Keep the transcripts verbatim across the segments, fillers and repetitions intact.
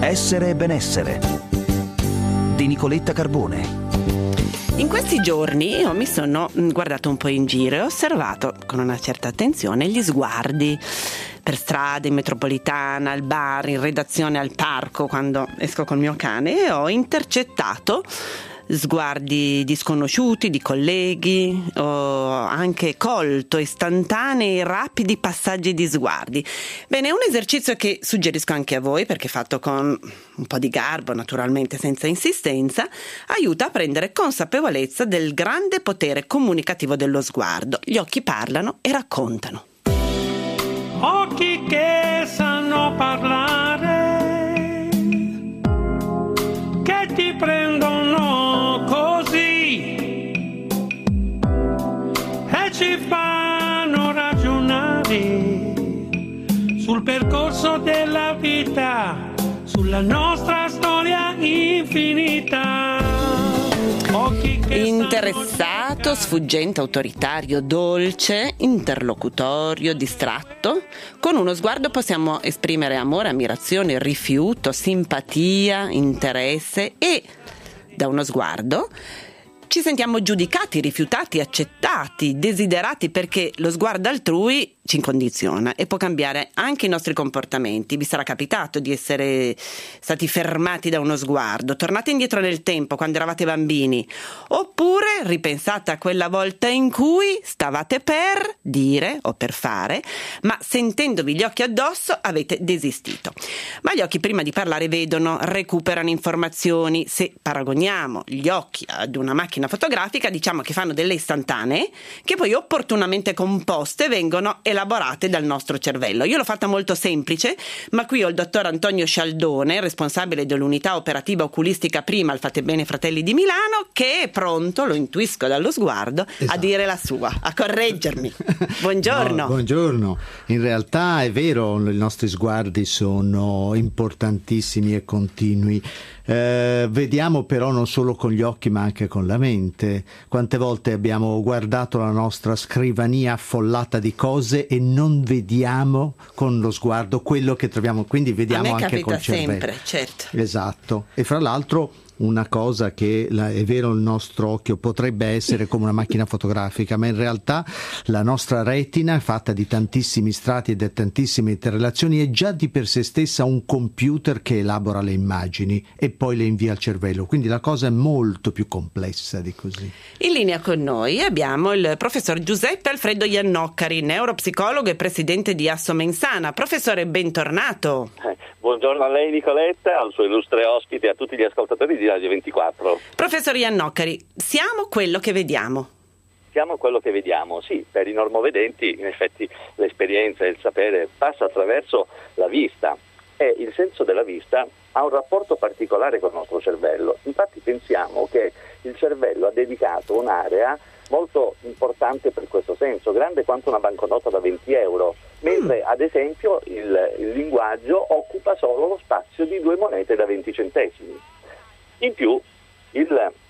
Essere e benessere di Nicoletta Carbone. In questi giorni io mi sono guardato un po' in giro e ho osservato con una certa attenzione gli sguardi per strada, in metropolitana, al bar, in redazione, al parco, quando esco col mio cane, e ho intercettato sguardi di sconosciuti, di colleghi, ho anche colto istantanei rapidi passaggi di sguardi. Bene, è un esercizio che suggerisco anche a voi, perché fatto con un po' di garbo, naturalmente senza insistenza, aiuta a prendere consapevolezza del grande potere comunicativo dello sguardo. Gli occhi parlano e raccontano. Occhi che sanno parlare, che ti prendono così e ci fanno ragionare sul percorso della vita, sulla nostra storia infinita. Interessato, sfuggente, autoritario, dolce, interlocutorio, distratto. Con uno sguardo possiamo esprimere amore, ammirazione, rifiuto, simpatia, interesse, e da uno sguardo ci sentiamo giudicati, rifiutati, accettati, desiderati, perché lo sguardo altrui ci condiziona e può cambiare anche i nostri comportamenti. Vi sarà capitato di essere stati fermati da uno sguardo, tornate indietro nel tempo quando eravate bambini, oppure ripensate a quella volta in cui stavate per dire o per fare, ma sentendovi gli occhi addosso avete desistito. Ma gli occhi, prima di parlare, vedono, recuperano informazioni. Se paragoniamo gli occhi ad una macchina fotografica, diciamo che fanno delle istantanee che poi opportunamente composte vengono elaborate dal nostro cervello. Io l'ho fatta molto semplice, ma qui ho il dottor Antonio Scialdone, responsabile dell'unità operativa oculistica prima al Fatebbene Fratelli di Milano, che è pronto, lo intuisco dallo sguardo, esatto, a dire la sua, a correggermi. Buongiorno. No, buongiorno. In realtà è vero, i nostri sguardi sono importantissimi e continui. Eh, vediamo però non solo con gli occhi ma anche con la mente. Quante volte abbiamo guardato la nostra scrivania affollata di cose e non vediamo con lo sguardo quello che troviamo, quindi vediamo anche col cervello. A me capita sempre, certo. Esatto. E fra l'altro una cosa che la, è vero, il nostro occhio potrebbe essere come una macchina fotografica, ma in realtà la nostra retina è fatta di tantissimi strati e di tantissime interrelazioni, è già di per sé stessa un computer che elabora le immagini e poi le invia al cervello, quindi la cosa è molto più complessa di così. In linea con noi abbiamo il professor Giuseppe Alfredo Iannoccari, neuropsicologo e presidente di Assomensana. Professore, bentornato. Eh, buongiorno a lei Nicoletta, al suo illustre ospite e a tutti gli ascoltatori di Radio ventiquattro. Professor Iannoccari, siamo quello che vediamo. Siamo quello che vediamo, sì, per i normovedenti in effetti l'esperienza e il sapere passa attraverso la vista e il senso della vista ha un rapporto particolare con il nostro cervello. Infatti pensiamo che il cervello ha dedicato un'area molto importante per questo senso, grande quanto una banconota da venti euro, mentre ad esempio il, il linguaggio occupa solo lo spazio di due monete da venti centesimi. In più il,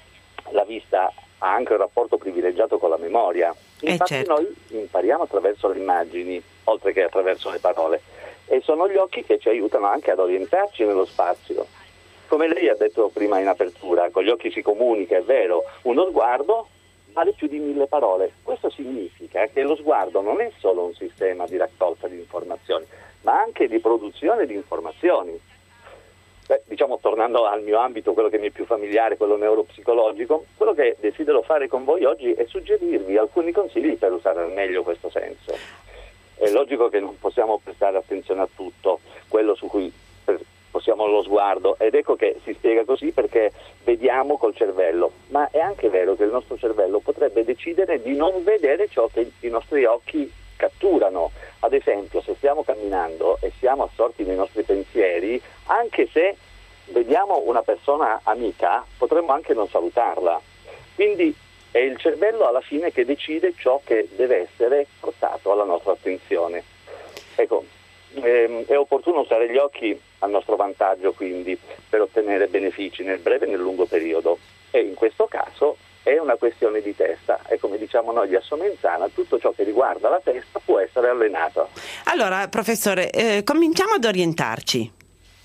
la vista ha anche un rapporto privilegiato con la memoria. Infatti eh certo. Noi impariamo attraverso le immagini, oltre che attraverso le parole, e sono gli occhi che ci aiutano anche ad orientarci nello spazio. Come lei ha detto prima in apertura, con gli occhi si comunica, è vero, uno sguardo vale più di mille parole. Questo significa che lo sguardo non è solo un sistema di raccolta di informazioni, ma anche di produzione di informazioni. Beh, diciamo, tornando al mio ambito, quello che mi è più familiare, quello neuropsicologico, quello che desidero fare con voi oggi è suggerirvi alcuni consigli per usare al meglio questo senso. È logico che non possiamo prestare attenzione a tutto, quello su cui possiamo lo sguardo, ed ecco che si spiega così perché vediamo col cervello, ma è anche vero che il nostro cervello potrebbe decidere di non vedere ciò che i nostri occhi catturano. Ad esempio, se stiamo camminando e siamo assorti nei nostri pensieri, anche se vediamo una persona amica, potremmo anche non salutarla. Quindi è il cervello alla fine che decide ciò che deve essere portato alla nostra attenzione. Ecco, ehm, è opportuno usare gli occhi a nostro vantaggio, quindi, per ottenere benefici nel breve e nel lungo periodo. E in questo caso è una questione di testa, e come diciamo noi di Assomensana, tutto ciò che riguarda la testa può essere allenato. Allora, professore, eh, cominciamo ad orientarci. Sì.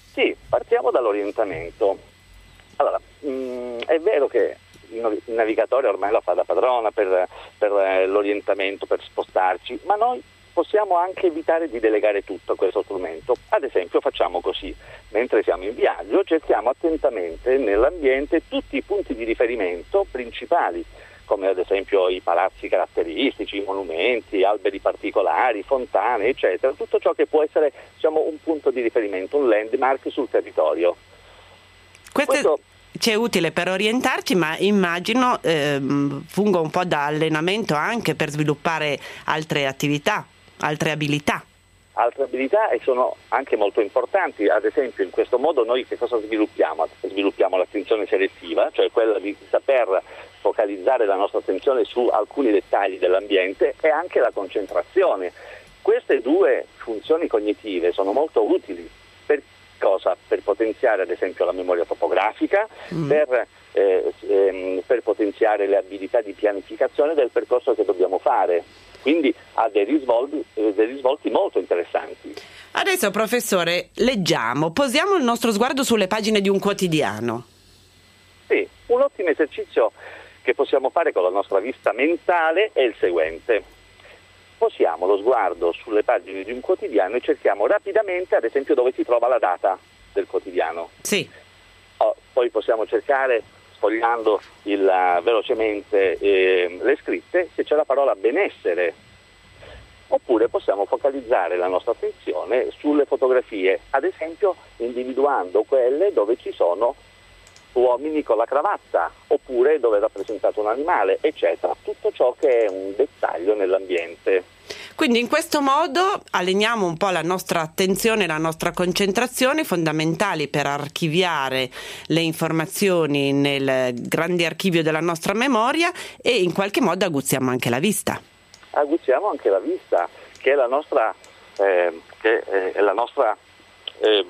Partiamo dall'orientamento. Allora, mh, è vero che il navigatore ormai la fa da padrona per, per l'orientamento, per spostarci, ma noi possiamo anche evitare di delegare tutto a questo strumento. Ad esempio facciamo così: mentre siamo in viaggio cerchiamo attentamente nell'ambiente tutti i punti di riferimento principali, come ad esempio i palazzi caratteristici, i monumenti, alberi particolari, fontane, eccetera, tutto ciò che può essere, diciamo, un punto di riferimento, un landmark sul territorio. Questo, Questo ci è utile per orientarci, ma immagino ehm, funga un po' da allenamento anche per sviluppare altre attività, altre abilità. Altre abilità, e sono anche molto importanti. Ad esempio, in questo modo noi che cosa sviluppiamo? Sviluppiamo l'attenzione selettiva, cioè quella di saper focalizzare la nostra attenzione su alcuni dettagli dell'ambiente, e anche la concentrazione. Queste due funzioni cognitive sono molto utili. Per cosa? Per potenziare ad esempio la memoria topografica, mm. per, eh, ehm, per potenziare le abilità di pianificazione del percorso che dobbiamo fare. Quindi ha dei risvolti, dei risvolti molto interessanti. Adesso, professore, leggiamo, posiamo il nostro sguardo sulle pagine di un quotidiano. Sì, un ottimo esercizio che possiamo fare con la nostra vista mentale è il seguente. Posiamo lo sguardo sulle pagine di un quotidiano e cerchiamo rapidamente, ad esempio, dove si trova la data del quotidiano. Sì. Oh, poi possiamo cercare, sfogliando il, uh, velocemente eh, le scritte, se c'è la parola benessere. Oppure possiamo focalizzare la nostra attenzione sulle fotografie, ad esempio individuando quelle dove ci sono uomini con la cravatta, oppure dove è rappresentato un animale, eccetera. Tutto ciò che è un dettaglio nell'ambiente. Quindi in questo modo alleniamo un po' la nostra attenzione e la nostra concentrazione, fondamentali per archiviare le informazioni nel grande archivio della nostra memoria, e in qualche modo aguzziamo anche la vista. Aguzziamo anche la vista, che è la nostra, eh, che è la nostra eh,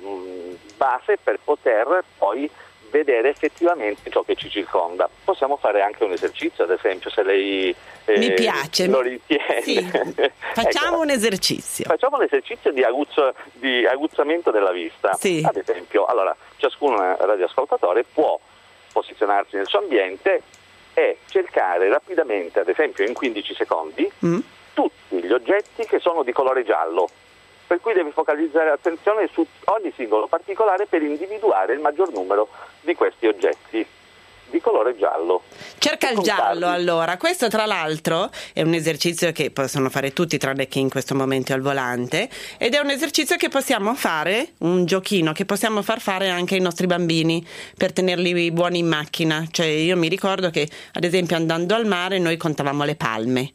base per poter poi vedere effettivamente ciò che ci circonda. Possiamo fare anche un esercizio, ad esempio, se lei eh, mi piace, lo ritiene. Sì. Facciamo ecco, un esercizio. Facciamo un esercizio di, aguzzo, di aguzzamento della vista. Sì. Ad esempio, allora, ciascun radioascoltatore può posizionarsi nel suo ambiente e cercare rapidamente, ad esempio in quindici secondi, mm. tutti gli oggetti che sono di colore giallo. Per cui devi focalizzare l'attenzione su ogni singolo particolare per individuare il maggior numero di questi oggetti di colore giallo. Cerca il giallo, allora. Questo tra l'altro è un esercizio che possono fare tutti, tranne chi in questo momento è al volante, ed è un esercizio che possiamo fare, un giochino che possiamo far fare anche ai nostri bambini per tenerli buoni in macchina. Cioè, io mi ricordo che ad esempio andando al mare noi contavamo le palme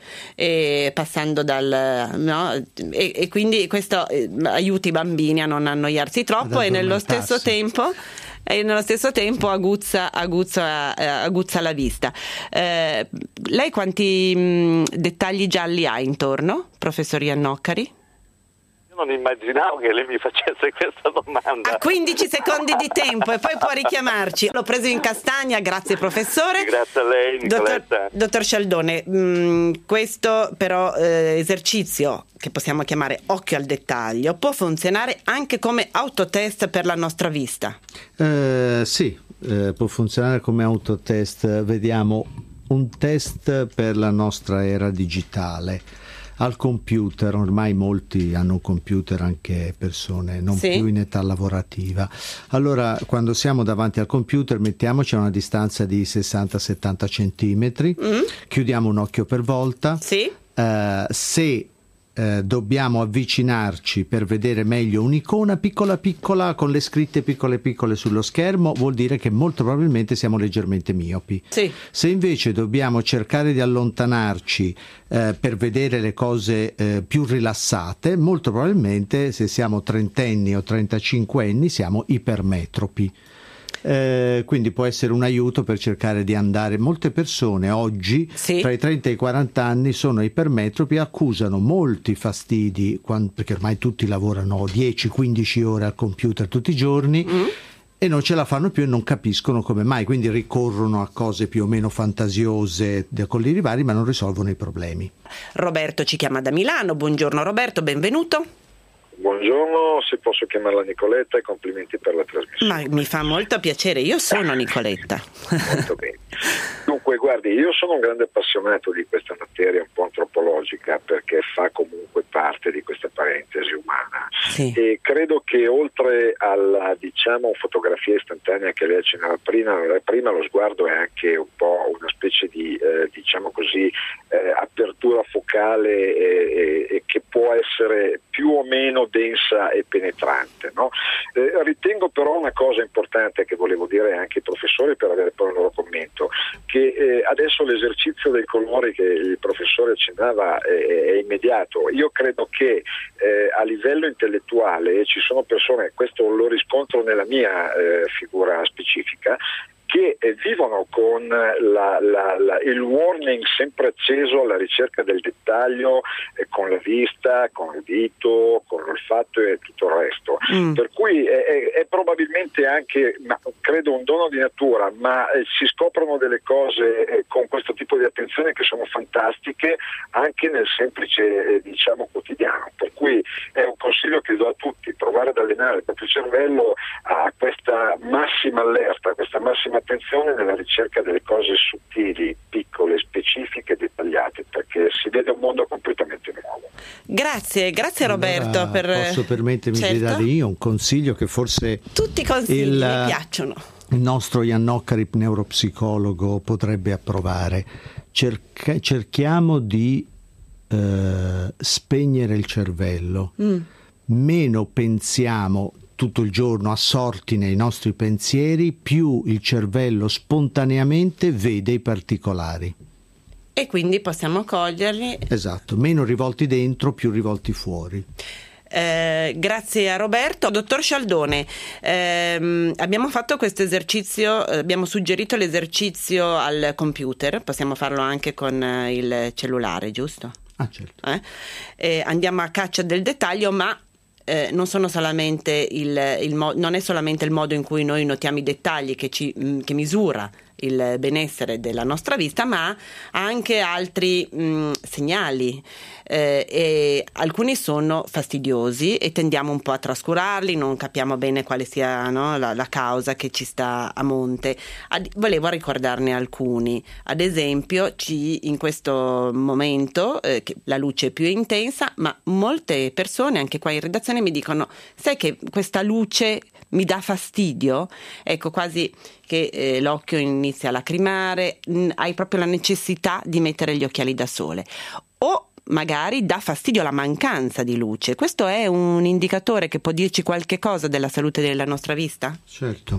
e passando dal no? e, e quindi questo aiuta i bambini a non annoiarsi troppo e nello stesso tempo e nello stesso tempo aguzza, aguzza, eh, aguzza la vista. Eh, lei quanti mh, dettagli gialli ha intorno, professor Iannoccari? Io non immaginavo che lei mi facesse questa domanda. Ha quindici secondi di tempo e poi può richiamarci. L'ho preso in castagna, grazie professore. Grazie a lei, Nicoletta. Dottor, dottor Scialdone, mh, questo però eh, esercizio, che possiamo chiamare occhio al dettaglio, può funzionare anche come autotest per la nostra vista? Eh, sì, eh, può funzionare come autotest. Vediamo un test per la nostra era digitale. Al computer, ormai molti hanno un computer, anche persone non sì. più in età lavorativa. Allora, quando siamo davanti al computer, mettiamoci a una distanza di sessanta settanta centimetri, mm. chiudiamo un occhio per volta. Sì. Uh, se Eh, dobbiamo avvicinarci per vedere meglio un'icona piccola piccola con le scritte piccole piccole sullo schermo, vuol dire che molto probabilmente siamo leggermente miopi. Sì. Se invece dobbiamo cercare di allontanarci eh, per vedere le cose eh, più rilassate, molto probabilmente se siamo trentenni o trentacinquenni siamo ipermetropi. Eh, quindi può essere un aiuto per cercare di andare. Molte persone oggi sì. tra i trenta e i quaranta anni sono ipermetropi, accusano molti fastidi quando, perché ormai tutti lavorano dieci quindici ore al computer tutti i giorni mm. e non ce la fanno più e non capiscono come mai, quindi ricorrono a cose più o meno fantasiose con gli vari, ma non risolvono i problemi. Roberto ci chiama da Milano. Buongiorno Roberto, benvenuto. Buongiorno, se posso chiamarla Nicoletta, e complimenti per la trasmissione. Ma mi fa molto piacere, io sono Nicoletta. Molto bene. Dunque, guardi, io sono un grande appassionato di questa materia un po' antropologica, perché fa comunque parte di questa parentesi umana. Sì. E credo che oltre alla, diciamo, fotografia istantanea che lei accennava prima, prima lo sguardo è anche un po' una specie di, eh, diciamo così, eh, apertura focale e, e, e che può essere più o meno densa e penetrante, no? Eh, ritengo però una cosa importante che volevo dire anche ai professori per avere poi il loro commento, che eh, adesso l'esercizio dei colori che il professore accennava è, è immediato. Io credo che eh, a livello intellettuale ci sono persone, questo lo riscontro nella mia eh, figura specifica, che eh, vivono con la, la, la, il warning sempre acceso alla ricerca del dettaglio, eh, con la vista, con il dito, con l'olfatto e tutto il resto. Mm. Per cui è, è, è probabilmente anche, ma, credo, un dono di natura, ma eh, si scoprono delle cose eh, con questo tipo di attenzione che sono fantastiche anche nel semplice eh, diciamo quotidiano. Per cui è un consiglio che do a tutti: provare ad allenare il proprio cervello a questa massima allerta, a questa massima attenzione nella ricerca delle cose sottili, piccole, specifiche, dettagliate, perché si vede un mondo completamente nuovo. Grazie, grazie Roberto. Allora, per... posso permettermi certo. di dare io un consiglio che forse tutti i consigli il, mi piacciono. Il nostro Jan Occarip, neuropsicologo, potrebbe approvare. Cerca, cerchiamo di eh, spegnere il cervello, mm. meno pensiamo tutto il giorno assorti nei nostri pensieri, più il cervello spontaneamente vede i particolari. E quindi possiamo coglierli. Esatto, meno rivolti dentro, più rivolti fuori. Eh, grazie a Roberto. Dottor Scialdone, ehm, abbiamo fatto questo esercizio, abbiamo suggerito l'esercizio al computer, possiamo farlo anche con il cellulare, giusto? Ah, certo. Eh? Eh, andiamo a caccia del dettaglio, ma Eh, non sono solamente il, il mo- non è solamente il modo in cui noi notiamo i dettagli che, ci, mh, che misura il benessere della nostra vista, ma anche altri mh, segnali, eh, e alcuni sono fastidiosi e tendiamo un po' a trascurarli, non capiamo bene quale sia, no, la, la causa che ci sta a monte. Ad, volevo ricordarne alcuni. Ad esempio, ci, in questo momento eh, che la luce è più intensa, ma molte persone anche qua in redazione mi dicono: sai che questa luce mi dà fastidio? Ecco, quasi che eh, l'occhio inizia a lacrimare, mh, hai proprio la necessità di mettere gli occhiali da sole, o magari dà fastidio la mancanza di luce. Questo è un indicatore che può dirci qualche cosa della salute della nostra vista? Certo,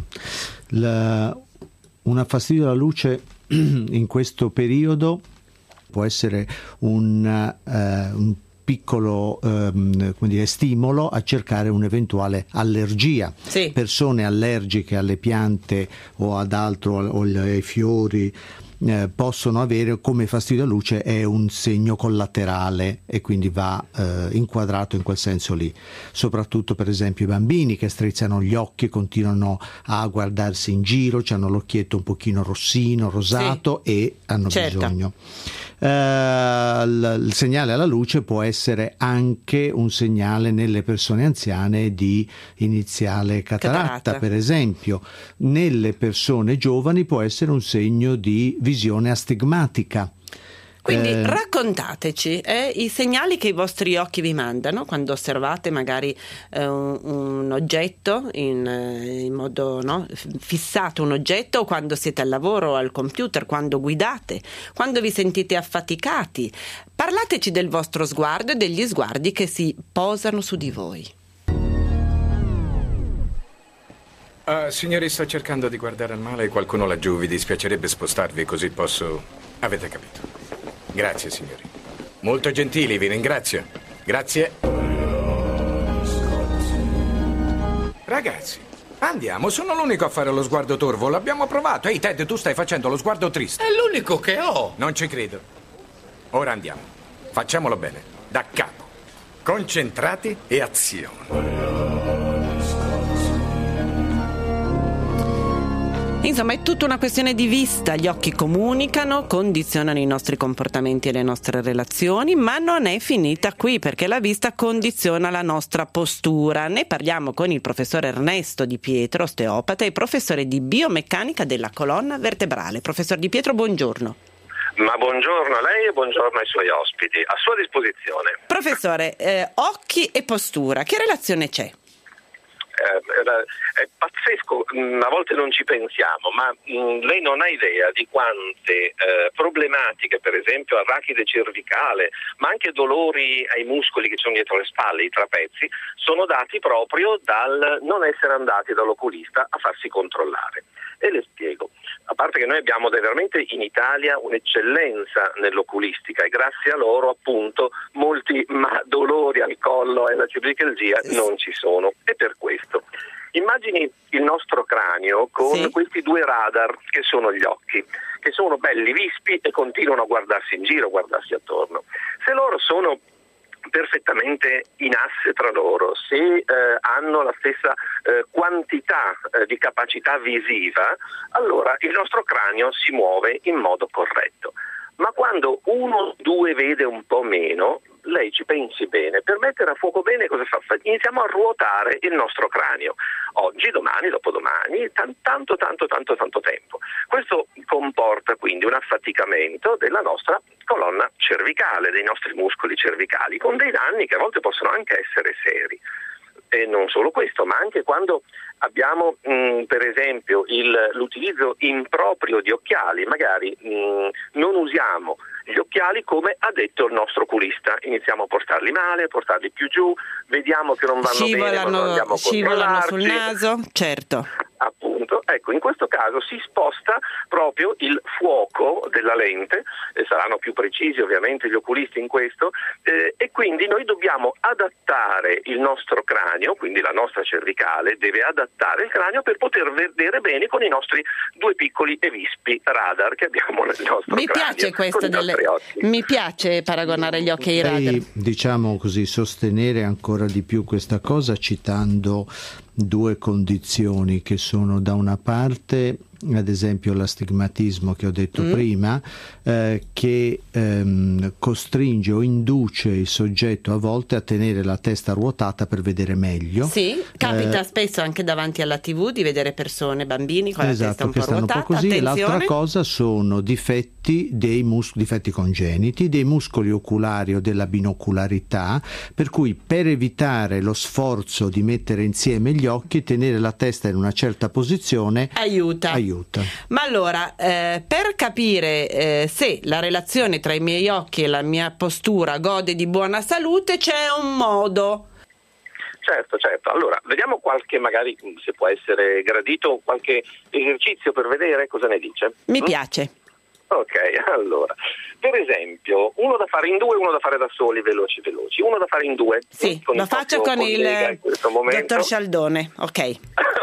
la, una fastidio alla luce in questo periodo può essere un, uh, un piccolo ehm, come dire, stimolo a cercare un'eventuale allergia. Sì. Persone allergiche alle piante o ad altro, o ai fiori, eh, possono avere come fastidio alla luce, è un segno collaterale e quindi va eh, inquadrato in quel senso lì. Soprattutto per esempio i bambini che strizzano gli occhi e continuano a guardarsi in giro, hanno l'occhietto un pochino rossino, rosato, sì, e hanno certo. bisogno. Uh, il, il segnale alla luce può essere anche un segnale nelle persone anziane di iniziale cataratta, cataratta. Per esempio. Nelle persone giovani può essere un segno di visione astigmatica. Quindi eh, raccontateci eh, i segnali che i vostri occhi vi mandano quando osservate magari eh, un, un oggetto in, eh, in modo, no, fissato, un oggetto, o quando siete al lavoro o al computer, quando guidate, quando vi sentite affaticati. Parlateci del vostro sguardo e degli sguardi che si posano su di voi. Uh, signori, sto cercando di guardare al male e qualcuno laggiù. Vi dispiacerebbe spostarvi, così posso... Avete capito. Grazie, signori. Molto gentili, vi ringrazio. Grazie. Ragazzi, andiamo. Sono l'unico a fare lo sguardo torvo. L'abbiamo provato. Ehi, Ted, tu stai facendo lo sguardo triste. È l'unico che ho. Non ci credo. Ora andiamo. Facciamolo bene. Da capo. Concentrati e azione. Insomma, è tutta una questione di vista. Gli occhi comunicano, condizionano i nostri comportamenti e le nostre relazioni, ma non è finita qui, perché la vista condiziona la nostra postura. Ne parliamo con il professor Ernesto Di Pietro, osteopata e professore di biomeccanica della colonna vertebrale. Professor Di Pietro, buongiorno. Ma buongiorno a lei e buongiorno ai suoi ospiti, a sua disposizione. Professore, eh, occhi e postura, che relazione c'è? Eh, è pazzesco, a volte non ci pensiamo, ma mh, lei non ha idea di quante eh, problematiche, per esempio arachide cervicale, ma anche dolori ai muscoli che sono dietro le spalle, i trapezi, sono dati proprio dal non essere andati dall'oculista a farsi controllare. E le spiego. A parte che noi abbiamo veramente in Italia un'eccellenza nell'oculistica e grazie a loro appunto molti ma dolori al collo e alla cervicalgia non ci sono. E per questo immagini il nostro cranio con sì. questi due radar che sono gli occhi, che sono belli vispi e continuano a guardarsi in giro, a guardarsi attorno. Se loro sono perfettamente in asse tra loro, se eh, hanno la stessa eh, quantità eh, di capacità visiva, allora il nostro cranio si muove in modo corretto. Ma quando uno o due vede un po' meno, lei ci pensi bene, per mettere a fuoco bene cosa fa? Iniziamo a ruotare il nostro cranio. Oggi, domani, dopodomani, tanto, tanto, tanto, tanto tempo. Questo comporta quindi un affaticamento della nostra colonna cervicale, dei nostri muscoli cervicali, con dei danni che a volte possono anche essere seri. E non solo questo, ma anche quando abbiamo mh, per esempio il, l'utilizzo improprio di occhiali, magari mh, non usiamo gli occhiali come ha detto il nostro oculista, iniziamo a portarli male, a portarli più giù, vediamo che non vanno scivolano, bene, ma non andiamo a scivolano sul naso, certo. Appunto, ecco, in questo caso si sposta proprio il fuoco della lente, e saranno più precisi ovviamente gli oculisti in questo, eh, e quindi noi dobbiamo adattare il nostro cranio, quindi la nostra cervicale deve adattare il cranio per poter vedere bene con i nostri due piccoli e vispi radar che abbiamo nel nostro mi cranio. Piace questo delle... Mi piace paragonare gli occhi ai radar. E, diciamo così, sostenere ancora di più questa cosa citando due condizioni che sono da una parte ad esempio l'astigmatismo che ho detto mm. prima eh, che ehm, costringe o induce il soggetto a volte a tenere la testa ruotata per vedere meglio. Sì, capita eh, spesso anche davanti alla tivù di vedere persone, bambini con esatto, la testa un po' ruotata. Un po' così. Attenzione. L'altra cosa sono difetti dei mus- difetti congeniti dei muscoli oculari o della binocularità, per cui per evitare lo sforzo di mettere insieme gli occhi, tenere la testa in una certa posizione aiuta. aiuta. Ma allora, eh, per capire eh, se la relazione tra i miei occhi e la mia postura gode di buona salute, c'è un modo. Certo, certo. Allora, vediamo qualche, magari se può essere gradito, qualche esercizio per vedere cosa ne dice. Mi mm? piace. Ok, allora, per esempio, uno da fare in due e uno da fare da soli, veloci veloci. Uno da fare in due. Sì, con lo il faccio con il dottor Cialdone, ok.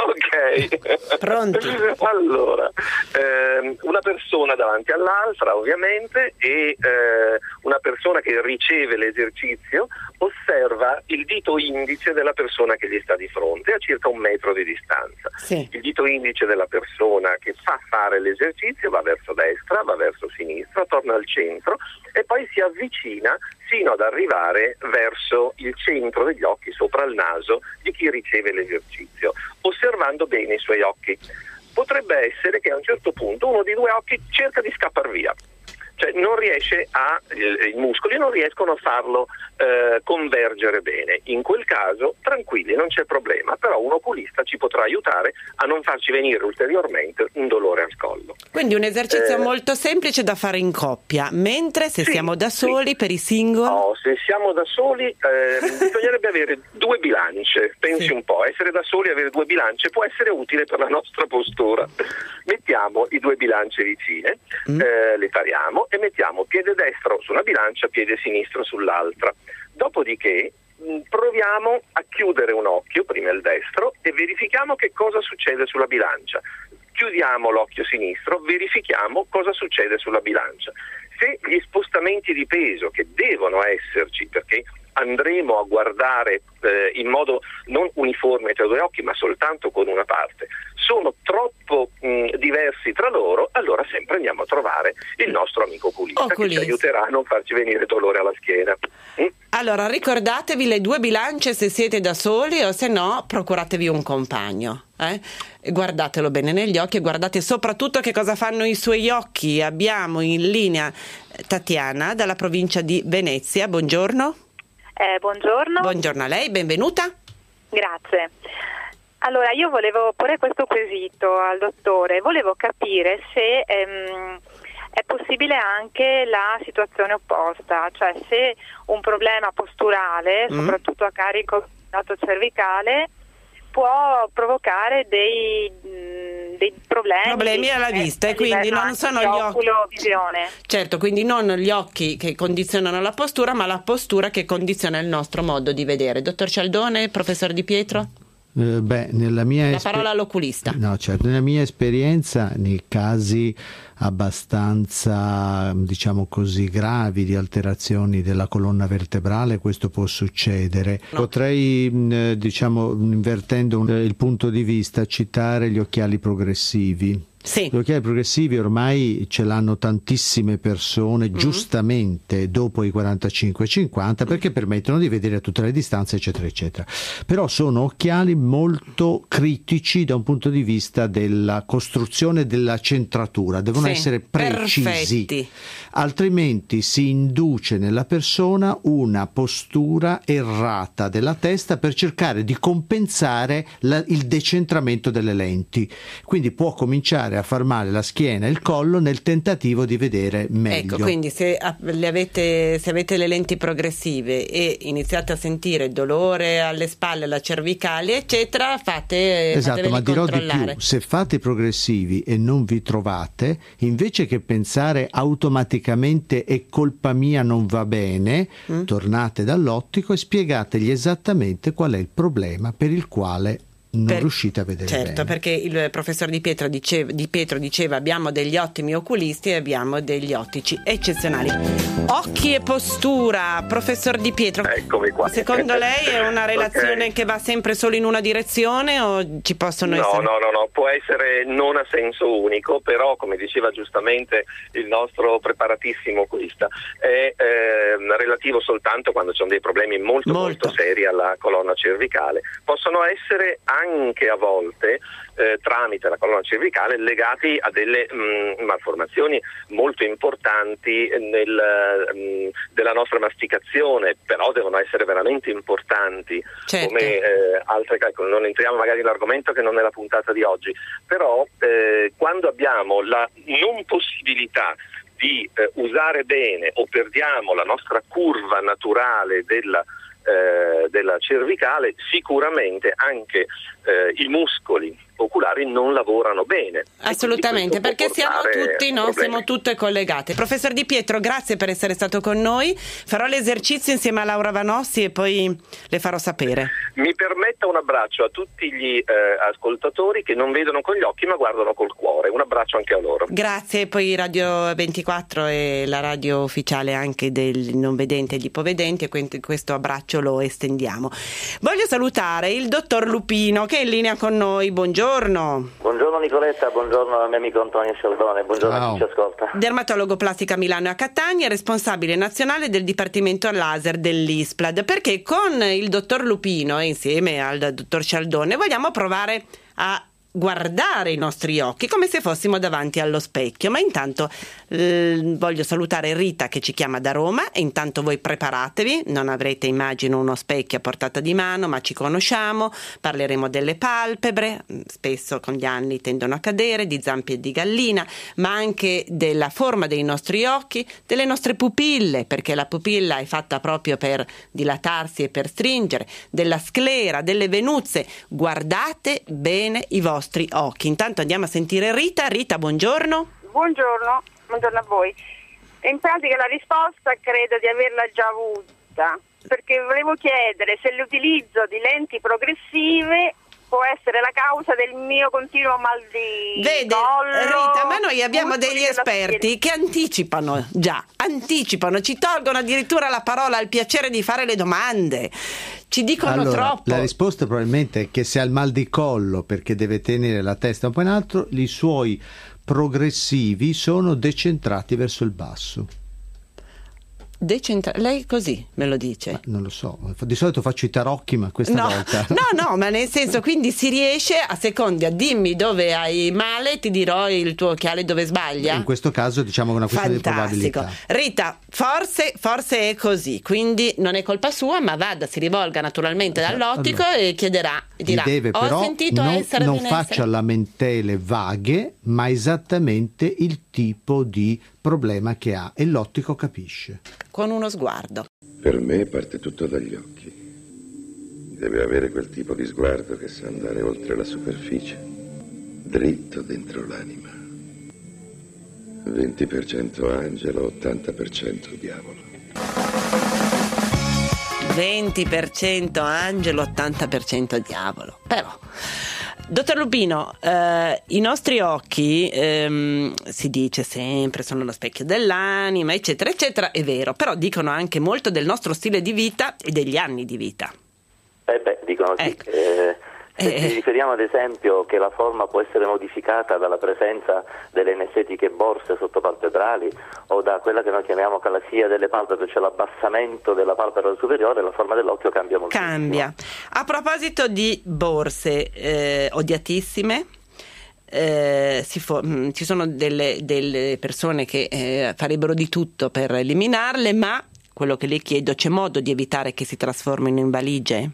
Ok. Pronti? Allora, ehm, una persona davanti all'altra ovviamente e eh, una persona che riceve l'esercizio osserva il dito indice della persona che gli sta di fronte a circa un metro di distanza. Sì. Il dito indice della persona che fa fare l'esercizio va verso destra, va verso sinistra, torna al centro e poi si avvicina fino ad arrivare verso il centro degli occhi, sopra il naso di chi riceve l'esercizio, osservando bene i suoi occhi. Potrebbe essere che a un certo punto uno dei due occhi cerca di scappar via, cioè non riesce a, i muscoli non riescono a farlo eh, convergere bene. In quel caso tranquilli, non c'è problema, però un oculista ci potrà aiutare a non farci venire ulteriormente un dolore al collo. Quindi un esercizio eh, molto semplice da fare in coppia, mentre se sì, siamo da soli sì. per i singoli? No, se siamo da soli eh, bisognerebbe avere due bilance, pensi sì. un po', essere da soli e avere due bilance può essere utile per la nostra postura. Mettiamo i due bilance vicine, mm. eh, le tariamo e mettiamo piede destro su una bilancia, piede sinistro sull'altra. Dopodiché mh, proviamo a chiudere un occhio, prima il destro, e verifichiamo che cosa succede sulla bilancia. Chiudiamo l'occhio sinistro, verifichiamo cosa succede sulla bilancia. Se gli spostamenti di peso, che devono esserci perché andremo a guardare eh, in modo non uniforme tra i due occhi ma soltanto con una parte, sono troppo mh, diversi tra loro, allora sempre andiamo a trovare il nostro amico oculista, oculista. che ci aiuterà a non farci venire dolore alla schiena. Mm? Allora ricordatevi le due bilance se siete da soli, o se no procuratevi un compagno. Eh? Guardatelo bene negli occhi e guardate soprattutto che cosa fanno i suoi occhi. Abbiamo in linea Tatiana dalla provincia di Venezia. Buongiorno. Eh, buongiorno. Buongiorno a lei, benvenuta. Grazie. Allora, io volevo porre questo quesito al dottore, volevo capire se ehm, è possibile anche la situazione opposta, cioè se un problema posturale, mm. soprattutto a carico del lato cervicale, può provocare dei, dei problemi, problemi alla vista, e quindi non sono gli occhi, visione. Certo, quindi non gli occhi che condizionano la postura, ma la postura che condiziona il nostro modo di vedere. Dottor Cialdone, professor Di Pietro? Eh, beh, nella mia la esper- parola all'oculista. No, certo, nella mia esperienza, nei casi abbastanza, diciamo così, gravi di alterazioni della colonna vertebrale, questo può succedere. No. Potrei, eh, diciamo, invertendo un, il punto di vista, citare gli occhiali progressivi. Sì. Gli occhiali progressivi ormai ce l'hanno tantissime persone, mm-hmm. giustamente dopo i quarantacinque cinquanta, perché permettono di vedere a tutte le distanze, eccetera eccetera. Però sono occhiali molto critici da un punto di vista della costruzione della centratura, devono sì, essere precisi, perfetti. Altrimenti si induce nella persona una postura errata della testa per cercare di compensare la, il decentramento delle lenti, quindi può cominciare a far male la schiena e il collo nel tentativo di vedere meglio. Ecco, quindi se, le avete, se avete le lenti progressive e iniziate a sentire dolore alle spalle, alla cervicale, eccetera, fate esatto, ma dirò di più, se fate i progressivi e non vi trovate, invece che pensare automaticamente è colpa mia, non va bene, mm. tornate dall'ottico e spiegategli esattamente qual è il problema per il quale non per, riuscite a vedere certo, bene. Perché il professor Di Pietro diceva, Di Pietro diceva abbiamo degli ottimi oculisti e abbiamo degli ottici eccezionali. Occhi e postura, professor Di Pietro. Eccomi qua. Secondo lei è una relazione okay. che va sempre solo in una direzione o ci possono no, essere? No, no, no, può essere non a senso unico, però come diceva giustamente il nostro preparatissimo oculista, è eh, relativo soltanto quando ci sono dei problemi molto, molto molto seri alla colonna cervicale. Possono essere anche anche a volte eh, tramite la colonna cervicale legati a delle mh, malformazioni molto importanti nel, mh, della nostra masticazione, però devono essere veramente importanti, certo. come eh, altre, ecco, non entriamo magari nell'argomento che non è la puntata di oggi, però eh, quando abbiamo la non possibilità di eh, usare bene o perdiamo la nostra curva naturale della Eh, della cervicale, sicuramente anche eh, i muscoli oculari non lavorano bene. Assolutamente, perché siamo tutti, no, siamo tutte collegate. Professor Di Pietro, grazie per essere stato con noi. Farò l'esercizio insieme a Laura Vanossi e poi le farò sapere. Mi permetta un abbraccio a tutti gli eh, ascoltatori che non vedono con gli occhi ma guardano col cuore. Un abbraccio anche a loro. Grazie, poi Radio ventiquattro è la radio ufficiale anche del non vedente e gli ipovedenti, e quindi questo abbraccio lo estendiamo. Voglio salutare il dottor Lupino che è in linea con noi. Buongiorno. Buongiorno Nicoletta, buongiorno al mio amico Antonio Cialdone, buongiorno Ciao. a chi ci ascolta. Dermatologo plastica a Milano e a Catania, responsabile nazionale del Dipartimento Laser dell'Isplad, perché con il dottor Lupino e insieme al dottor Cialdone vogliamo provare a guardare i nostri occhi come se fossimo davanti allo specchio. Ma intanto eh, voglio salutare Rita che ci chiama da Roma, e intanto voi preparatevi, non avrete immagino uno specchio a portata di mano, ma ci conosciamo, parleremo delle palpebre, spesso con gli anni tendono a cadere, di zampe e di gallina, ma anche della forma dei nostri occhi, delle nostre pupille, perché la pupilla è fatta proprio per dilatarsi e per stringere, della sclera, delle venuzze. Guardate bene i vostri occhi. Intanto andiamo a sentire Rita. Rita, buongiorno. Buongiorno, buongiorno a voi. In pratica la risposta credo di averla già avuta, perché volevo chiedere se l'utilizzo di lenti progressive può essere la causa del mio continuo mal di Vede, collo. Rita, ma noi abbiamo degli esperti che anticipano, già, anticipano, ci tolgono addirittura la parola al piacere di fare le domande. ci dicono allora, troppo. La risposta probabilmente è che se ha il mal di collo perché deve tenere la testa un po' in alto, i suoi progressivi sono decentrati verso il basso. Decentra- lei così me lo dice? Ma non lo so, di solito faccio i tarocchi, ma questa no, volta no no ma nel senso, quindi si riesce a seconda, dimmi dove hai male, ti dirò il tuo occhiale dove sbaglia. In questo caso diciamo che è una questione Fantastico. di probabilità. Rita, forse, forse è così, quindi non è colpa sua, ma vada, si rivolga naturalmente dall'ottico allora, e chiederà, dirà deve, ho però, sentito non, essere non benessere. faccia lamentele vaghe, ma esattamente il tipo di problema che ha, e l'ottico capisce con uno sguardo. Per me parte tutto dagli occhi. Deve avere quel tipo di sguardo che sa andare oltre la superficie, dritto dentro l'anima. venti per cento angelo, ottanta per cento diavolo. venti per cento angelo, ottanta per cento diavolo. Però, dottor Lupino, eh, i nostri occhi, ehm, si dice sempre, sono lo specchio dell'anima, eccetera, eccetera, è vero, però dicono anche molto del nostro stile di vita e degli anni di vita. Eh beh, dicono sì. Ecco. Eh, se Eh. ci riferiamo ad esempio che la forma può essere modificata dalla presenza delle anesetiche borse sottopalpebrali o da quella che noi chiamiamo calassia delle palpebre, cioè l'abbassamento della palpebra superiore, la forma dell'occhio cambia molto. Cambia. A proposito di borse eh, odiatissime, eh, si fo- mh, ci sono delle, delle persone che eh, farebbero di tutto per eliminarle, ma quello che le chiedo, c'è modo di evitare che si trasformino in valigie?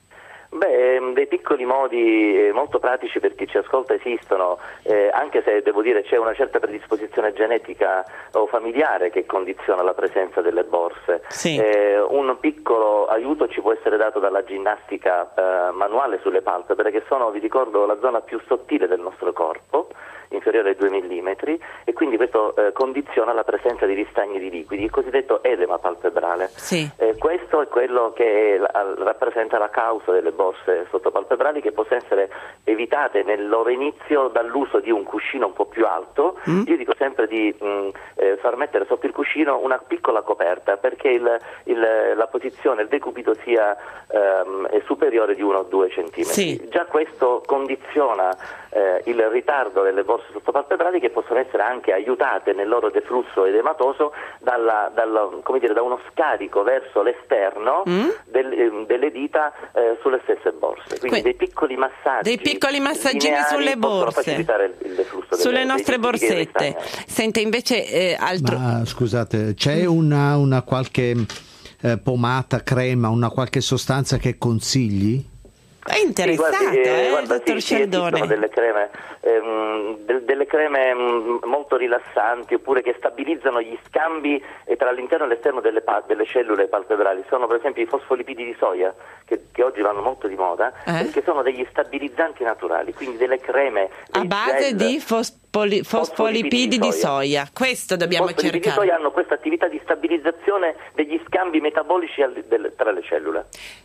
Beh, dei piccoli modi eh, molto pratici per chi ci ascolta esistono, eh, anche se devo dire c'è una certa predisposizione genetica o familiare che condiziona la presenza delle borse. Sì. Eh, un piccolo aiuto ci può essere dato dalla ginnastica eh, manuale sulle palpebre, che sono, vi ricordo, la zona più sottile del nostro corpo, inferiore ai due millimetri, e quindi questo eh, condiziona la presenza di ristagni di liquidi, il cosiddetto edema palpebrale. Sì. Eh, questo è quello che la, rappresenta la causa delle borse sottopalpebrali, che possono essere evitate nel loro inizio dall'uso di un cuscino un po' più alto. Mm. Io dico sempre di mh, eh, far mettere sotto il cuscino una piccola coperta, perché il, il, la posizione, il decupito sia ehm, è superiore di uno o due centimetri. Sì. Già questo condiziona eh, il ritardo delle borse sottopalpebrali, che possono essere anche aiutate nel loro deflusso edematoso dalla, dalla, come dire, da uno scarico verso l'esterno mm. del, eh, delle dita eh, sulle stesse borse. Quindi que- dei piccoli massaggi, dei piccoli massaggini sulle borse, facilitare il, il deflusso sulle delle, nostre borsette. Sente invece eh, altro. Ma scusate, c'è una, una qualche eh, pomata, crema, una qualche sostanza che consigli? È interessante, sì, guardi, eh, eh, guarda, dottor sì, Scialdone. Sì, delle creme, ehm, de- delle creme mh, molto rilassanti, oppure che stabilizzano gli scambi eh, tra l'interno e l'esterno delle, pa- delle cellule palpebrali. Sono per esempio i fosfolipidi di soia, che, che oggi vanno molto di moda, eh? perché sono degli stabilizzanti naturali, quindi delle creme a base gel, di fosfoli- fosfolipidi di soia. Questo dobbiamo cercare. I fosfolipidi di soia hanno questa attività di stabilizzazione degli scambi metabolici al- del- tra le cellule.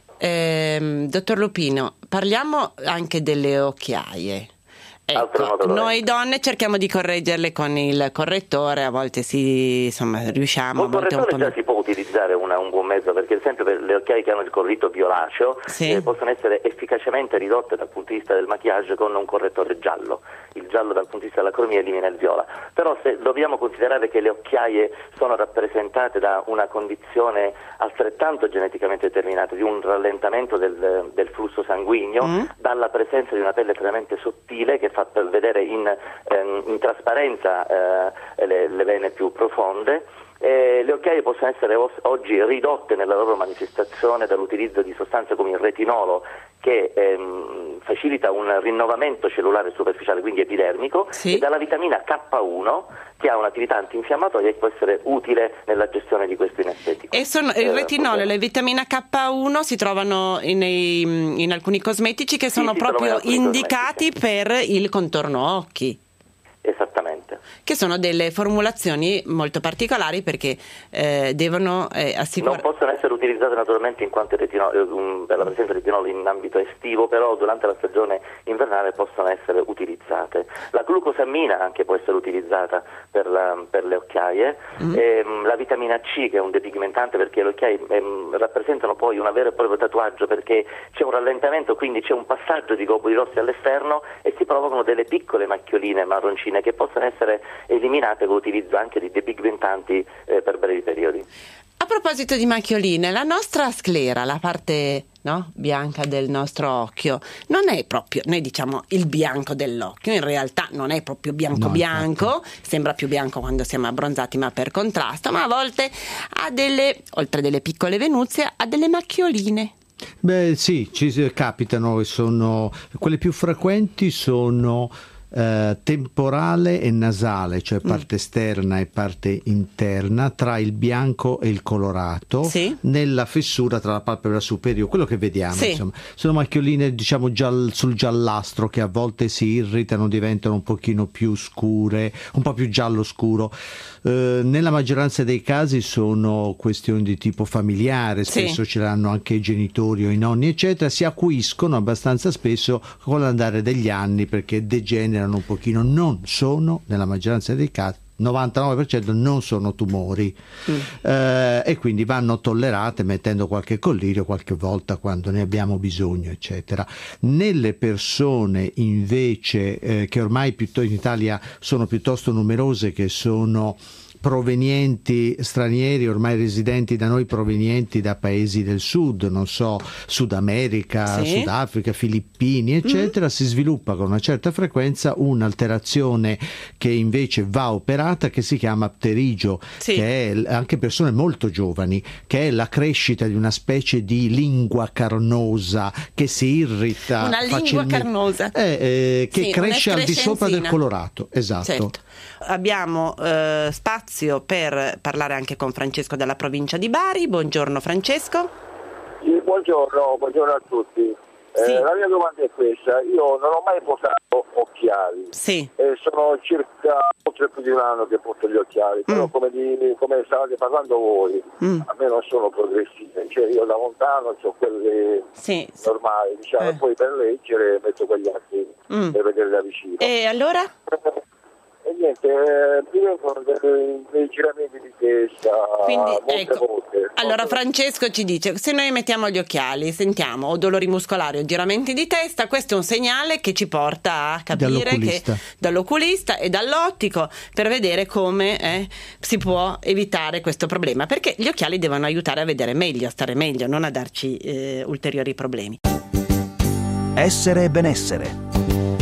Eh, dottor Lupino, parliamo anche delle occhiaie. Ecco, noi donne cerchiamo di correggerle con il correttore, a volte si, insomma, riusciamo. Con il correttore già si può utilizzare una, un buon mezzo, perché ad esempio per le occhiaie che hanno il corrito violaceo sì. eh, possono essere efficacemente ridotte dal punto di vista del maquillage con un correttore giallo. Il giallo dal punto di vista dell'acromia elimina il viola. Però se dobbiamo considerare che le occhiaie sono rappresentate da una condizione altrettanto geneticamente determinata, di un rallentamento del, del flusso sanguigno, mm. dalla presenza di una pelle estremamente sottile che fa vedere in, ehm, in trasparenza eh, le, le vene più profonde. Eh, le occhiaie possono essere os- oggi ridotte nella loro manifestazione dall'utilizzo di sostanze come il retinolo, che ehm, facilita un rinnovamento cellulare superficiale, quindi epidermico, sì. e dalla vitamina K uno, che ha un'attività antinfiammatoria e può essere utile nella gestione di questo inestetico. E sono, il retinolo e la vitamina K uno si trovano in, in alcuni cosmetici che sono sì, proprio indicati cosmetici. per il contorno occhi. Esattamente. che sono delle formulazioni molto particolari perché eh, devono eh, assicurare... Non possono essere utilizzate naturalmente in quanto retinolo, per la presenza di retinolo in ambito estivo, però durante la stagione invernale possono essere utilizzate. La glucosammina anche può essere utilizzata per, la, per le occhiaie, mm. ehm, la vitamina C, che è un depigmentante, perché le occhiaie ehm, rappresentano poi un vero e proprio tatuaggio, perché c'è un rallentamento, quindi c'è un passaggio di globuli rossi all'esterno e si provocano delle piccole macchioline marroncine che possono essere eliminate con l'utilizzo anche di depigmentanti eh, per brevi periodi. A proposito di macchioline, la nostra sclera, la parte no, bianca del nostro occhio, non è proprio, noi diciamo il bianco dell'occhio, in realtà non è proprio bianco no, bianco, infatti. Sembra più bianco quando siamo abbronzati, ma per contrasto, ma a volte ha delle, oltre delle piccole venuzie, ha delle macchioline. Beh sì, ci capitano, e sono quelle più frequenti sono eh, temporale e nasale, cioè parte mm. esterna e parte interna, tra il bianco e il colorato, sì. nella fessura tra la palpebra superiore, quello che vediamo, sì. insomma. Sono macchioline diciamo giall- sul giallastro che a volte si irritano, diventano un pochino più scure, un po' più giallo scuro. Uh, nella maggioranza dei casi sono questioni di tipo familiare, spesso sì. ce l'hanno anche i genitori o i nonni eccetera, si acuiscono abbastanza spesso con l'andare degli anni perché degenerano un pochino, non sono nella maggioranza dei casi, novantanove per cento non sono tumori mm. uh, e quindi vanno tollerate mettendo qualche collirio qualche volta quando ne abbiamo bisogno eccetera. Nelle persone invece eh, che ormai piuttosto in Italia sono piuttosto numerose, che sono provenienti stranieri ormai residenti da noi, provenienti da paesi del sud, non so, Sud America, sì. Sudafrica, Filippini eccetera, mm. si sviluppa con una certa frequenza un'alterazione che invece va operata, che si chiama pterigio, sì. che è anche persone molto giovani, che è la crescita di una specie di lingua carnosa che si irrita una lingua facilmente, carnosa eh, eh, che sì, cresce al di sopra del colorato, esatto. Certo. Abbiamo eh, spazio per parlare anche con Francesco della provincia di Bari. Buongiorno Francesco. Sì, buongiorno, buongiorno a tutti. Sì. Eh, la mia domanda è questa: io non ho mai posato occhiali, sì. eh, sono circa oltre più di un anno che porto gli occhiali, mm. però come, di, come stavate parlando voi, mm. a me non sono progressive, cioè io da lontano ho quelli sì. normali, diciamo, eh. poi per leggere metto quegli altri mm. per vedere da vicino. E allora? E niente, eh, mi vengono dei, dei giramenti di testa. Quindi, molte ecco, volte. allora Francesco ci dice: se noi mettiamo gli occhiali, sentiamo o dolori muscolari o giramenti di testa, questo è un segnale che ci porta a capire dall'oculista. che dall'oculista e dall'ottico, per vedere come eh, si può evitare questo problema, perché gli occhiali devono aiutare a vedere meglio, a stare meglio, non a darci eh, ulteriori problemi. Essere e benessere.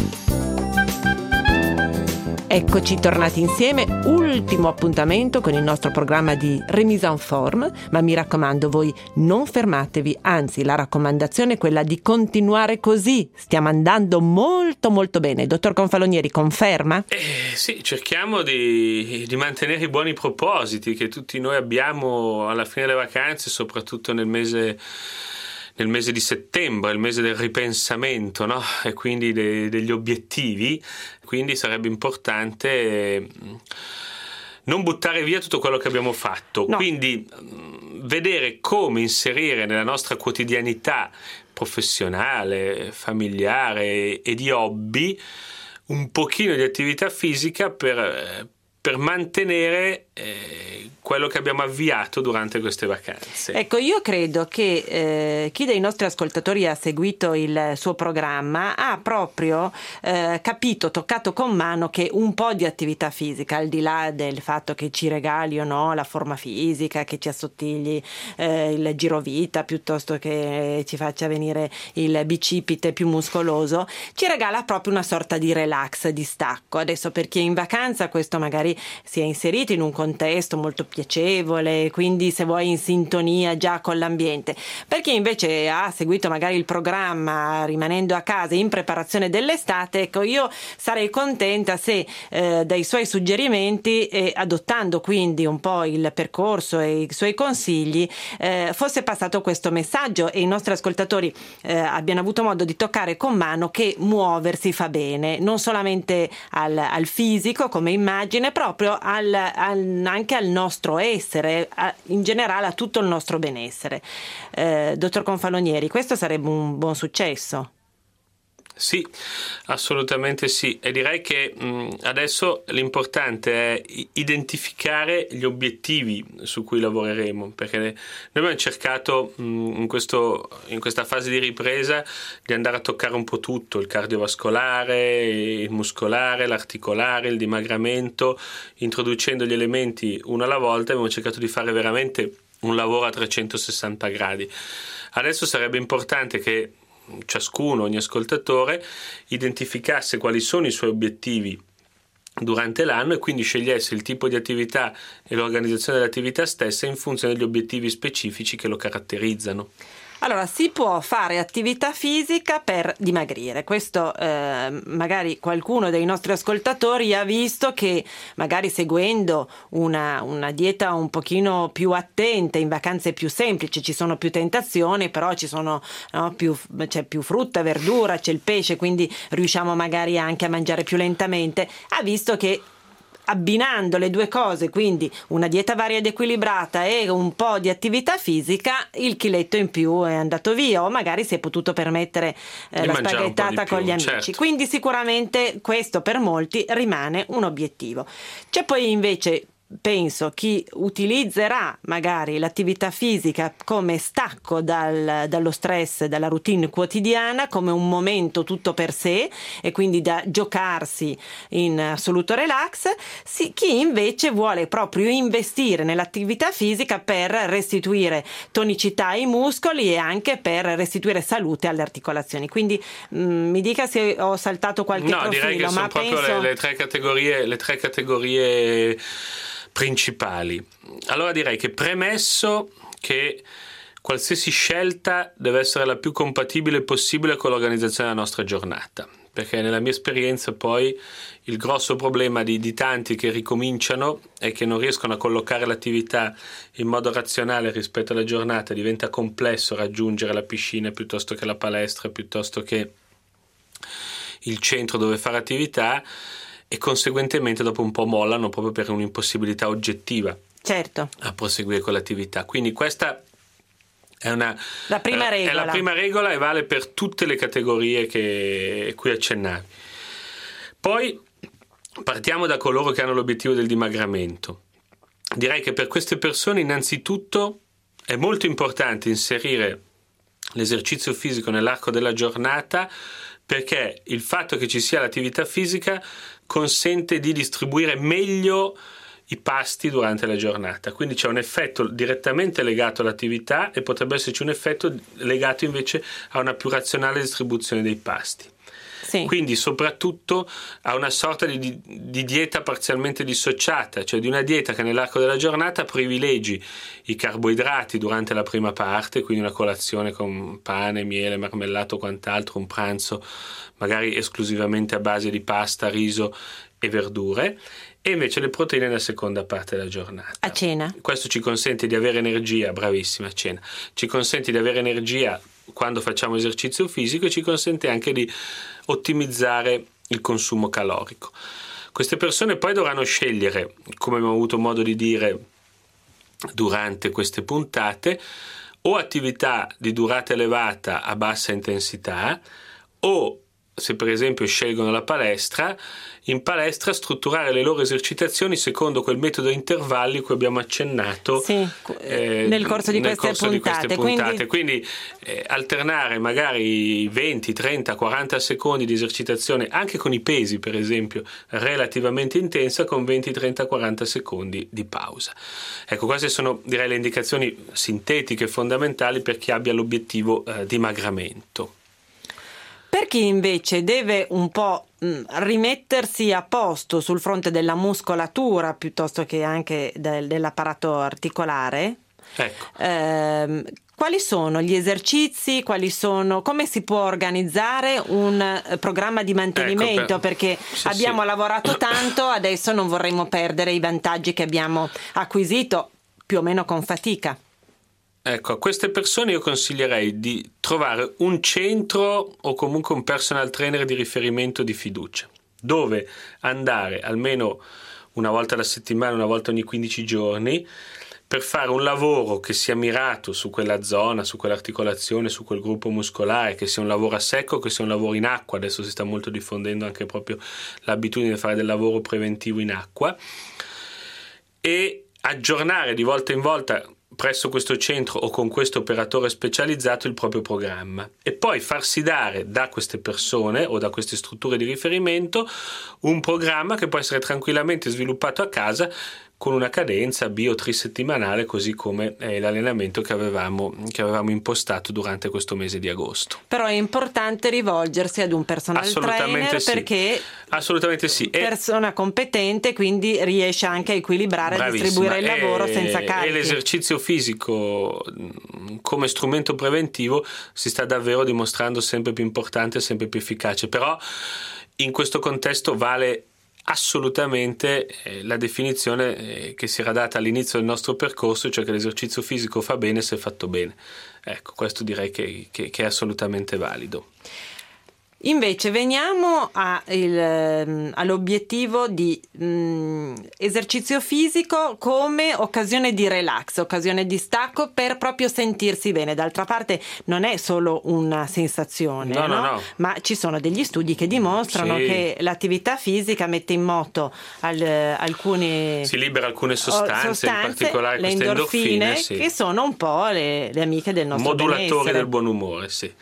Eccoci tornati insieme, ultimo appuntamento con il nostro programma di Remise en Forme, ma mi raccomando, voi non fermatevi, anzi la raccomandazione è quella di continuare così, stiamo andando molto molto bene. Dottor Confalonieri, conferma? Eh, sì, cerchiamo di, di mantenere i buoni propositi che tutti noi abbiamo alla fine delle vacanze, soprattutto nel mese nel mese di settembre, il mese del ripensamento, no? E quindi de, degli obiettivi, quindi sarebbe importante non buttare via tutto quello che abbiamo fatto, no. Quindi vedere come inserire nella nostra quotidianità professionale, familiare e di hobby un pochino di attività fisica per, per mantenere eh, quello che abbiamo avviato durante queste vacanze. Ecco, io credo che eh, chi dei nostri ascoltatori ha seguito il suo programma ha proprio eh, capito, toccato con mano che un po' di attività fisica, al di là del fatto che ci regali o no la forma fisica, che ci assottigli eh, il girovita piuttosto che ci faccia venire il bicipite più muscoloso, ci regala proprio una sorta di relax, di stacco. Adesso per chi è in vacanza questo magari che si è inserito in un contesto molto piacevole, quindi se vuoi in sintonia già con l'ambiente. Per chi invece ha seguito magari il programma rimanendo a casa in preparazione dell'estate, ecco, io sarei contenta se eh, dai suoi suggerimenti e adottando quindi un po' il percorso e i suoi consigli eh, fosse passato questo messaggio e i nostri ascoltatori eh, abbiano avuto modo di toccare con mano che muoversi fa bene, non solamente al, al fisico come immagine, proprio al, al, anche al nostro essere, a, in generale a tutto il nostro benessere. Eh, dottor Confalonieri, questo sarebbe un buon successo? Sì, assolutamente sì, e direi che mh, adesso l'importante è identificare gli obiettivi su cui lavoreremo, perché noi abbiamo cercato mh, in, questo, in questa fase di ripresa di andare a toccare un po' tutto, il cardiovascolare, il muscolare, l'articolare, il dimagramento, introducendo gli elementi uno alla volta. Abbiamo cercato di fare veramente un lavoro a trecentosessanta gradi. Adesso sarebbe importante che ciascuno, ogni ascoltatore, identificasse quali sono i suoi obiettivi durante l'anno e quindi scegliesse il tipo di attività e l'organizzazione dell'attività stessa in funzione degli obiettivi specifici che lo caratterizzano. Allora, si può fare attività fisica per dimagrire. Questo eh, magari qualcuno dei nostri ascoltatori ha visto che magari seguendo una, una dieta un pochino più attenta, in vacanze più semplici, ci sono più tentazioni, però ci sono no, più, c'è più frutta, verdura, c'è il pesce, quindi riusciamo magari anche a mangiare più lentamente. Ha visto che abbinando le due cose, quindi una dieta varia ed equilibrata e un po' di attività fisica, il chiletto in più è andato via, o magari si è potuto permettere eh, la spaghettata con gli amici. Certo. Quindi sicuramente questo per molti rimane un obiettivo. C'è poi invece, penso, chi utilizzerà magari l'attività fisica come stacco dal, dallo stress, dalla routine quotidiana, come un momento tutto per sé e quindi da giocarsi in assoluto relax. Sì, chi invece vuole proprio investire nell'attività fisica per restituire tonicità ai muscoli e anche per restituire salute alle articolazioni. Quindi mh, mi dica se ho saltato qualche no, profilo. No, direi che sono ma proprio penso... le, le tre categorie, le tre categorie principali. Allora direi che premesso che qualsiasi scelta deve essere la più compatibile possibile con l'organizzazione della nostra giornata, perché nella mia esperienza poi il grosso problema di, di tanti che ricominciano è che non riescono a collocare l'attività in modo razionale rispetto alla giornata. Diventa complesso raggiungere la piscina piuttosto che la palestra, piuttosto che il centro dove fare attività, e conseguentemente dopo un po' mollano proprio per un'impossibilità oggettiva, certo, a proseguire con l'attività. Quindi questa è una la prima regola. È la prima regola e vale per tutte le categorie che cui accennavi. Poi partiamo da coloro che hanno l'obiettivo del dimagramento. Direi che per queste persone innanzitutto è molto importante inserire l'esercizio fisico nell'arco della giornata, perché il fatto che ci sia l'attività fisica consente di distribuire meglio i pasti durante la giornata, quindi c'è un effetto direttamente legato all'attività e potrebbe esserci un effetto legato invece a una più razionale distribuzione dei pasti. Sì. Quindi soprattutto a una sorta di, di, di dieta parzialmente dissociata, cioè di una dieta che nell'arco della giornata privilegi i carboidrati durante la prima parte, quindi una colazione con pane, miele, marmellato o quant'altro, un pranzo magari esclusivamente a base di pasta, riso e verdure, e invece le proteine nella seconda parte della giornata. A cena. Questo ci consente di avere energia, bravissima, a cena, ci consente di avere energia quando facciamo esercizio fisico e ci consente anche di ottimizzare il consumo calorico. Queste persone poi dovranno scegliere, come abbiamo avuto modo di dire durante queste puntate, o attività di durata elevata a bassa intensità, o se per esempio scelgono la palestra, in palestra strutturare le loro esercitazioni secondo quel metodo a intervalli cui abbiamo accennato sì, eh, nel corso di nel queste corso puntate, di queste puntate. quindi, quindi eh, alternare magari venti, trenta, quaranta secondi di esercitazione anche con i pesi, per esempio, relativamente intensa, con venti, trenta, quaranta secondi di pausa. Ecco, queste sono, direi, le indicazioni sintetiche fondamentali per chi abbia l'obiettivo eh, dimagramento. Per chi invece deve un po' mh, rimettersi a posto sul fronte della muscolatura piuttosto che anche del, dell'apparato articolare. Ecco. Ehm, quali sono gli esercizi, quali sono, come si può organizzare un eh, programma di mantenimento? Ecco, per... Perché sì, abbiamo sì. lavorato tanto, adesso non vorremmo perdere i vantaggi che abbiamo acquisito più o meno con fatica. Ecco, a queste persone io consiglierei di trovare un centro o comunque un personal trainer di riferimento di fiducia, dove andare almeno una volta alla settimana, una volta ogni quindici giorni, per fare un lavoro che sia mirato su quella zona, su quell'articolazione, su quel gruppo muscolare, che sia un lavoro a secco, che sia un lavoro in acqua. Adesso si sta molto diffondendo anche proprio l'abitudine di fare del lavoro preventivo in acqua, e aggiornare di volta in volta presso questo centro o con questo operatore specializzato il proprio programma, e poi farsi dare da queste persone o da queste strutture di riferimento un programma che può essere tranquillamente sviluppato a casa con una cadenza bi o trisettimanale, così come è l'allenamento che avevamo, che avevamo impostato durante questo mese di agosto. Però è importante rivolgersi ad un personal trainer, sì. perché assolutamente sì. persona competente, quindi riesce anche a equilibrare e distribuire il lavoro e, senza carichi. E l'esercizio fisico come strumento preventivo si sta davvero dimostrando sempre più importante e sempre più efficace, però in questo contesto vale assolutamente eh, la definizione eh, che si era data all'inizio del nostro percorso, cioè che l'esercizio fisico fa bene se fatto bene. Ecco, questo direi che, che, che è assolutamente valido. Invece veniamo a il, all'obiettivo di mh, esercizio fisico come occasione di relax, occasione di stacco per proprio sentirsi bene. D'altra parte non è solo una sensazione, no, no? No, no. Ma ci sono degli studi che dimostrano sì. che l'attività fisica mette in moto al, alcuni si libera alcune sostanze, sostanze in particolare le queste endorfine, endorfine sì. che sono un po' le, le amiche del nostro modulatori benessere. del buon umore, sì.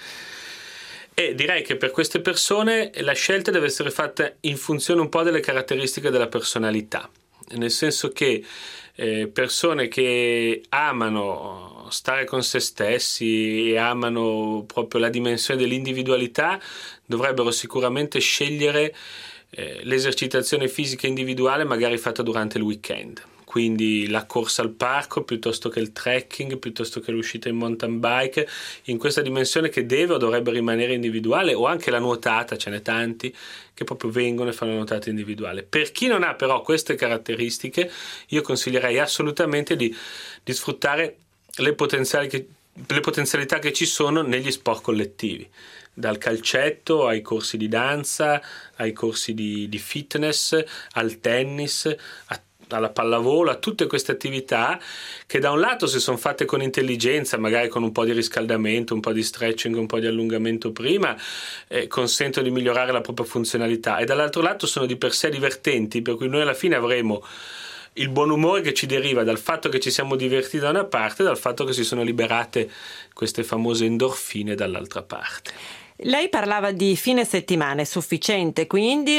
E direi che per queste persone la scelta deve essere fatta in funzione un po' delle caratteristiche della personalità, nel senso che eh, persone che amano stare con se stessi e amano proprio la dimensione dell'individualità dovrebbero sicuramente scegliere eh, l'esercitazione fisica individuale, magari fatta durante il weekend. Quindi la corsa al parco piuttosto che il trekking, piuttosto che l'uscita in mountain bike, in questa dimensione che deve o dovrebbe rimanere individuale, o anche la nuotata, ce n'è tanti che proprio vengono e fanno la nuotata individuale. Per chi non ha però queste caratteristiche, io consiglierei assolutamente di, di sfruttare le potenziali che, le potenzialità che ci sono negli sport collettivi, dal calcetto ai corsi di danza, ai corsi di, di fitness, al tennis, a alla pallavolo, a tutte queste attività che da un lato, se sono fatte con intelligenza, magari con un po' di riscaldamento, un po' di stretching, un po' di allungamento prima, eh, consentono di migliorare la propria funzionalità, e dall'altro lato sono di per sé divertenti, per cui noi alla fine avremo il buon umore che ci deriva dal fatto che ci siamo divertiti da una parte e dal fatto che si sono liberate queste famose endorfine dall'altra parte. Lei parlava di fine settimana, è sufficiente quindi,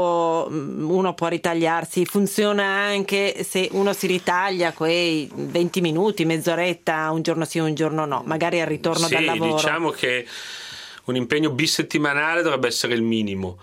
o uno può ritagliarsi? Funziona anche se uno si ritaglia quei venti minuti, mezz'oretta, un giorno sì, un giorno no, magari al ritorno sì, dal lavoro? Sì, diciamo che un impegno bisettimanale dovrebbe essere il minimo.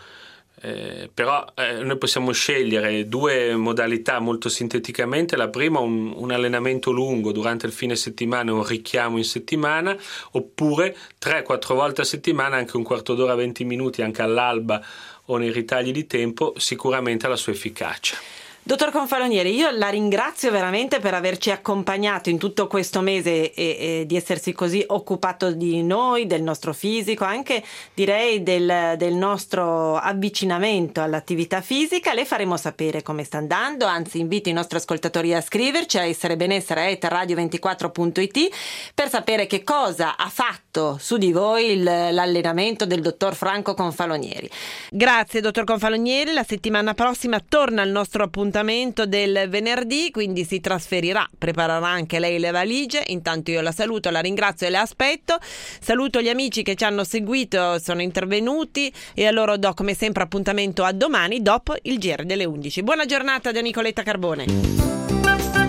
Eh, però eh, noi possiamo scegliere due modalità molto sinteticamente. La prima, un, un allenamento lungo durante il fine settimana, un richiamo in settimana, oppure tre quattro volte a settimana, anche un quarto d'ora, venti minuti, anche all'alba o nei ritagli di tempo, sicuramente ha la sua efficacia. Dottor Confalonieri, io la ringrazio veramente per averci accompagnato in tutto questo mese e, e di essersi così occupato di noi, del nostro fisico, anche direi del, del nostro avvicinamento all'attività fisica. Le faremo sapere come sta andando, anzi invito i nostri ascoltatori a scriverci a esserebenessere chiocciola radio ventiquattro punto it per sapere che cosa ha fatto su di voi il, l'allenamento del dottor Franco Confalonieri. Grazie dottor Confalonieri, la settimana prossima torna il nostro appuntamento del venerdì, quindi si trasferirà, preparerà anche lei le valigie. Intanto io la saluto, la ringrazio e la aspetto. Saluto gli amici che ci hanno seguito, sono intervenuti, e a loro do come sempre appuntamento a domani dopo il G R delle undici. Buona giornata da Nicoletta Carbone.